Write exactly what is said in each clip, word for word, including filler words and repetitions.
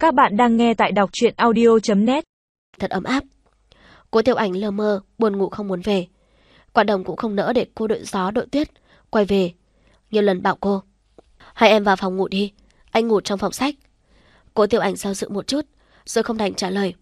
Các bạn đang nghe tại đọc truyện audio chấm net. Thật ấm áp. Cố Tiểu Ảnh lơ mơ, buồn ngủ không muốn về. Quản Đồng cũng không nỡ để cô đội gió đội tuyết quay về, nhiều lần bảo cô: hai em vào phòng ngủ đi, anh ngủ trong phòng sách. Cố Tiểu Ảnh do dự một chút, rồi không đành trả lời: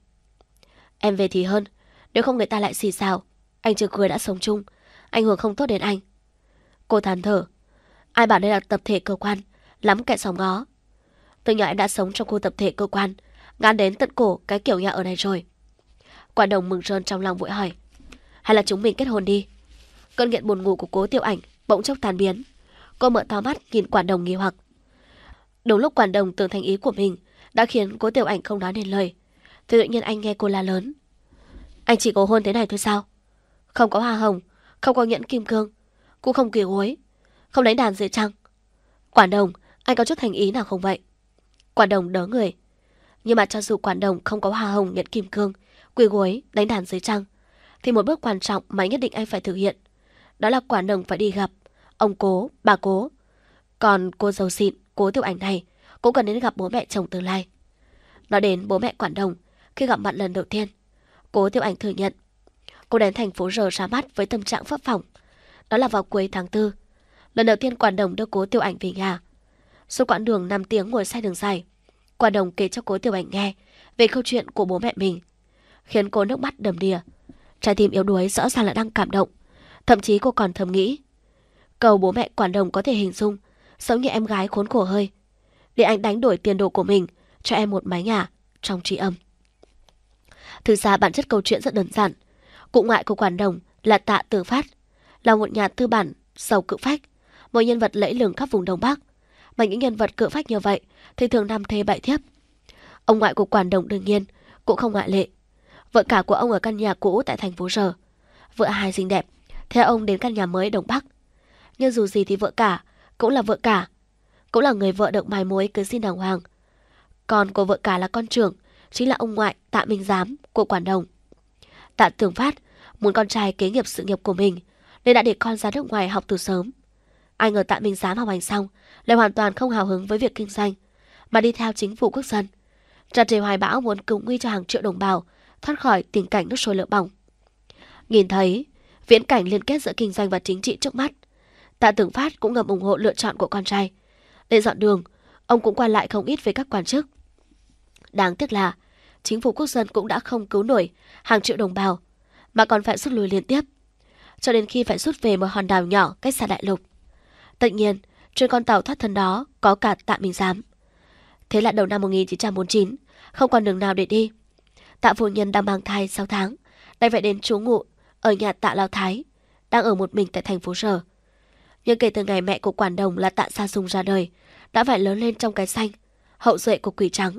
em về thì hơn, nếu không người ta lại xì xào. Anh chưa cười đã sống chung, ảnh hưởng không tốt đến anh. Cô than thở: ai bảo đây là tập thể cơ quan, lắm kẻ sóng ngó. Từ nhỏ em đã sống trong khu tập thể cơ quan, ngán đến tận cổ cái kiểu nhà ở này rồi. Quản Đồng mừng rơn trong lòng vội hỏi: hay là chúng mình kết hôn đi? Cơn nghiện buồn ngủ của Cố Tiểu Ảnh bỗng chốc tan biến. Cô mở to mắt nhìn Quản Đồng nghi hoặc. Đúng lúc Quản Đồng tưởng thành ý của mình đã khiến Cố Tiểu Ảnh không nói nên lời, thì tự nhiên anh nghe cô la lớn: anh chỉ cầu hôn thế này thôi sao? Không có hoa hồng, không có nhẫn kim cương, cũng không quỳ gối, không đánh đàn dưới trăng. Quản Đồng, anh có chút thành ý nào không vậy? Quản Đồng đỡ người. Nhưng mà cho dù Quản Đồng không có hoa hồng, nhẫn kim cương, quỳ gối, đánh đàn dưới trăng, thì một bước quan trọng mà nhất định anh phải thực hiện, đó là Quản Đồng phải đi gặp ông Cố, bà Cố. Còn cô dâu xịn Cố Tiểu Ảnh này cũng cần đến gặp bố mẹ chồng tương lai. Nói đến bố mẹ Quản Đồng, khi gặp mặt lần đầu tiên, Cố Tiểu Ảnh thừa nhận cô đến thành phố R ra mắt với tâm trạng phấp phỏng. Đó là vào cuối tháng tư. Lần đầu tiên Quản Đồng đưa Cố Tiểu Ảnh về nhà. Suốt quãng đường năm tiếng ngồi xe đường dài, Quản Đồng kể cho Cố Tiểu Ảnh nghe về câu chuyện của bố mẹ mình, khiến cô nước mắt đầm đìa. Trái tim yếu đuối rõ ràng là đang cảm động. Thậm chí cô còn thầm nghĩ, cầu bố mẹ Quản Đồng có thể hình dung giống như em gái khốn khổ hơi, để anh đánh đổi tiền đồ của mình cho em một mái nhà trong tri âm. Thực ra bản chất câu chuyện rất đơn giản. Cụ ngoại của Quản Đồng là Tạ Tử Phát, là một nhà tư bản giàu cự phách, một nhân vật lẫy lừng khắp vùng Đông Bắc. Mà những nhân vật cự phách như vậy thì thường năm thê bảy thiếp. Ông ngoại của Quản Đồng đương nhiên cũng không ngoại lệ. Vợ cả của ông ở căn nhà cũ tại thành phố R. Vợ hai xinh đẹp, theo ông đến căn nhà mới Đông Bắc. Nhưng dù gì thì vợ cả cũng là vợ cả, cũng là người vợ được mài mối cưới xin đàng hoàng. Con của vợ cả là con trưởng, chính là ông ngoại Tạ Minh Giám của Quản Đồng. Tạ Tử Phát muốn con trai kế nghiệp sự nghiệp của mình, nên đã để con ra nước ngoài học từ sớm. Ai ngờ Tạ Minh Giám học hành xong lại hoàn toàn không hào hứng với việc kinh doanh, mà đi theo chính phủ quốc dân, tràn trề hoài bão muốn cứu nguy cho hàng triệu đồng bào thoát khỏi tình cảnh nước sôi lửa bỏng. Nhìn thấy viễn cảnh liên kết giữa kinh doanh và chính trị trước mắt, Tạ Tử Phát cũng ngầm ủng hộ lựa chọn của con trai. Để dọn đường, ông cũng qua lại không ít với các quan chức. Đáng tiếc là chính phủ quốc dân cũng đã không cứu nổi hàng triệu đồng bào, mà còn phải rút lui liên tiếp, cho đến khi phải rút về một hòn đảo nhỏ cách xa đại lục. Tất nhiên, trên con tàu thoát thân đó có cả Tạ Minh Giám. Thế là đầu năm một nghìn chín trăm bốn mươi chín, không còn đường nào để đi. Tạ phu nhân đang mang thai sáu tháng, đành phải đến trú ngụ ở nhà Tạ Lao Thái, đang ở một mình tại thành phố R. Nhưng kể từ ngày mẹ của Quản Đồng là Tạ Gia Dung ra đời, đã phải lớn lên trong cái xanh, hậu duệ của quỷ trắng.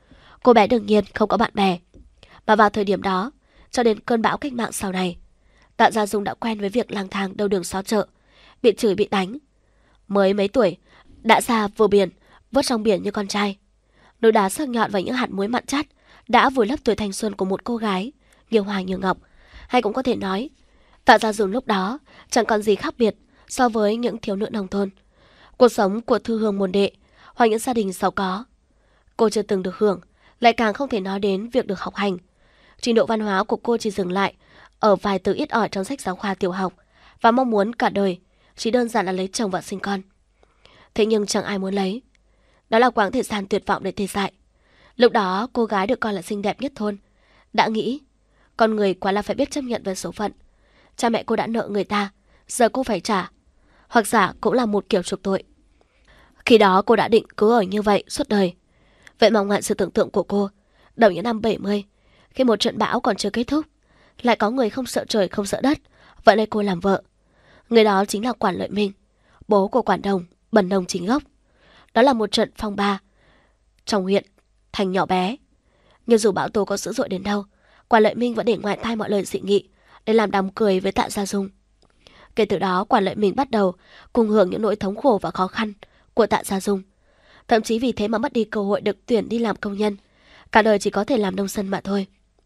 Cô bé đương nhiên không có bạn bè, mà vào thời điểm đó, cho đến cơn bão cách mạng sau này, Tạ Gia Dung đã quen với việc lang thang đâu đường xó chợ, bị chửi bị đánh. Mới mấy tuổi, đã ra vô biển, vớt trong biển như con trai. Núi đá sắc nhọn và những hạt muối mặn chát đã vùi lấp tuổi thanh xuân của một cô gái như hoa như ngọc. Hay cũng có thể nói, Tạ Gia Dung lúc đó chẳng còn gì khác biệt so với những thiếu nữ nông thôn. Cuộc sống của thư hương môn đệ hoặc những gia đình giàu có, cô chưa từng được hưởng, lại càng không thể nói đến việc được học hành. Trình độ văn hóa của cô chỉ dừng lại ở vài từ ít ỏi trong sách giáo khoa tiểu học, và mong muốn cả đời chỉ đơn giản là lấy chồng và sinh con. Thế nhưng chẳng ai muốn lấy. Đó là quãng thời gian tuyệt vọng để tê dại. Lúc đó cô gái được coi là xinh đẹp nhất thôn đã nghĩ, con người quả là phải biết chấp nhận với số phận. Cha mẹ cô đã nợ người ta, giờ cô phải trả, hoặc giả cũng là một kiểu chuộc tội. Khi đó cô đã định cứ ở như vậy suốt đời. Vậy mà ngại sự tưởng tượng của cô, đầu những năm bảy mươi, khi một trận bão còn chưa kết thúc, lại có người không sợ trời không sợ đất vẫn lấy cô làm vợ. Người đó chính là Quản Lợi Minh, bố của Quản Đồng, bần nông chính gốc. Đó là một trận phong ba trong huyện thành nhỏ bé. Nhưng dù bão tố có dữ dội đến đâu, Quản Lợi Minh vẫn để ngoại tai mọi lời dị nghị để làm đám cười với Tạ Gia Dung. Kể từ đó, Quản Lợi Minh bắt đầu cùng hưởng những nỗi thống khổ và khó khăn của Tạ Gia Dung. Thậm chí vì thế mà mất đi cơ hội được tuyển đi làm công nhân, cả đời chỉ có thể làm nông dân mà thôi.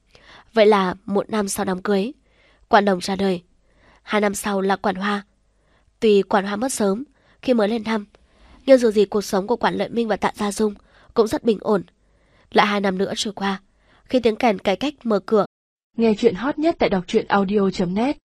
Vậy là một năm sau đám cưới, Quản Đồng ra đời. Hai năm sau là Quản Hoa. Tuy Quản Hoa mất sớm khi mới lên năm, nhưng dù gì cuộc sống của Quản Lợi Minh và Tạ Gia Dung cũng rất bình ổn. Lại hai năm nữa trôi qua, khi tiếng kèn cải cách mở cửa. Nghe chuyện hot nhất tại đọc truyện audio chấm net